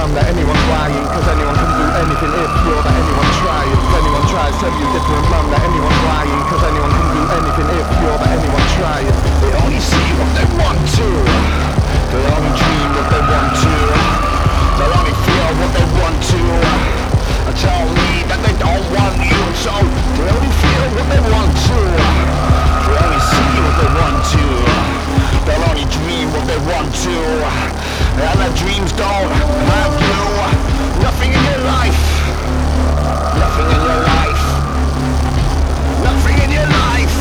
man that anyone's lying, cause anyone can do anything if you're that anyone trying. If anyone tries, tell you different man that anyone's lying, cause anyone can do anything if you're that anyone trying. They only see what they want to, they only dream what they want to, they only feel what they want to, and tell me that they don't want you. So they only feel what they want to, they only see what they want to, they'll only dream what they want to, and their dreams don't have you. Nothing in your life, nothing in your life, nothing in your life,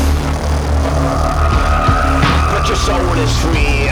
but your soul is free.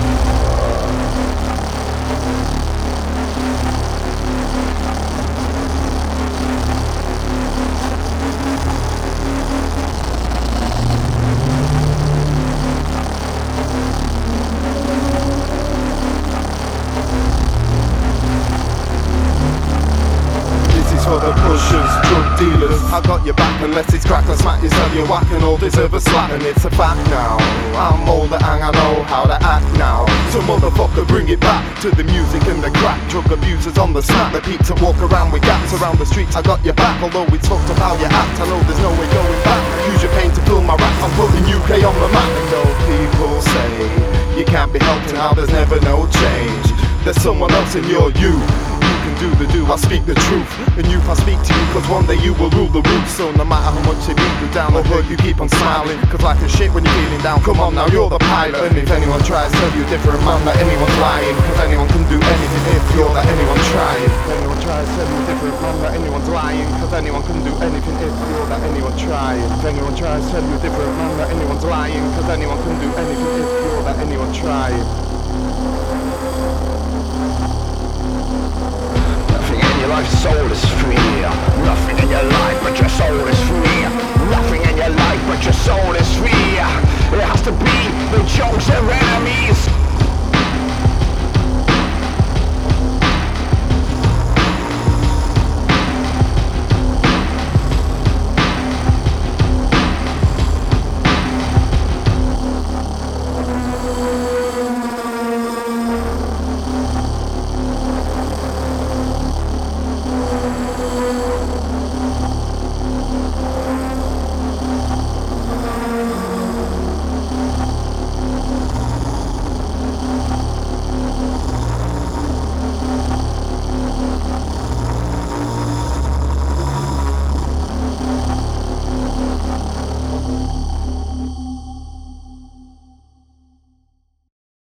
For the pushers, drug dealers, I got your back unless it's crack and smack. You tell you whack and all deserve a slap, and it's a fact now. I'm older and I know how to act now. So motherfucker, bring it back to the music and the crack. Drug abusers on the snap, the peeps that walk around with gaps around the streets. I got your back, although it's fucked up how you act. I know there's no way going back. Use your pain to fill my rap. I'm putting UK on the map. And though people say you can't be helped and how there's never no change, there's someone else in your you. Do the do, I speak the truth. And youth, I speak to you, cause one day you will rule the roof. So no matter how much they beat you down, I heard you keep on smiling, cause life is shit when you're feeling down. Come on now, you're the pilot. And if anyone tries, tell you different man that anyone's lying, cause anyone can do anything if you're that anyone trying. If anyone tries, tell you different man that anyone's lying, cause anyone can do anything if you're that anyone trying. If anyone tries, tell you different man that anyone's lying, cause anyone can do anything if you're that anyone trying. Your life's soul is free. Nothing in your life but your soul is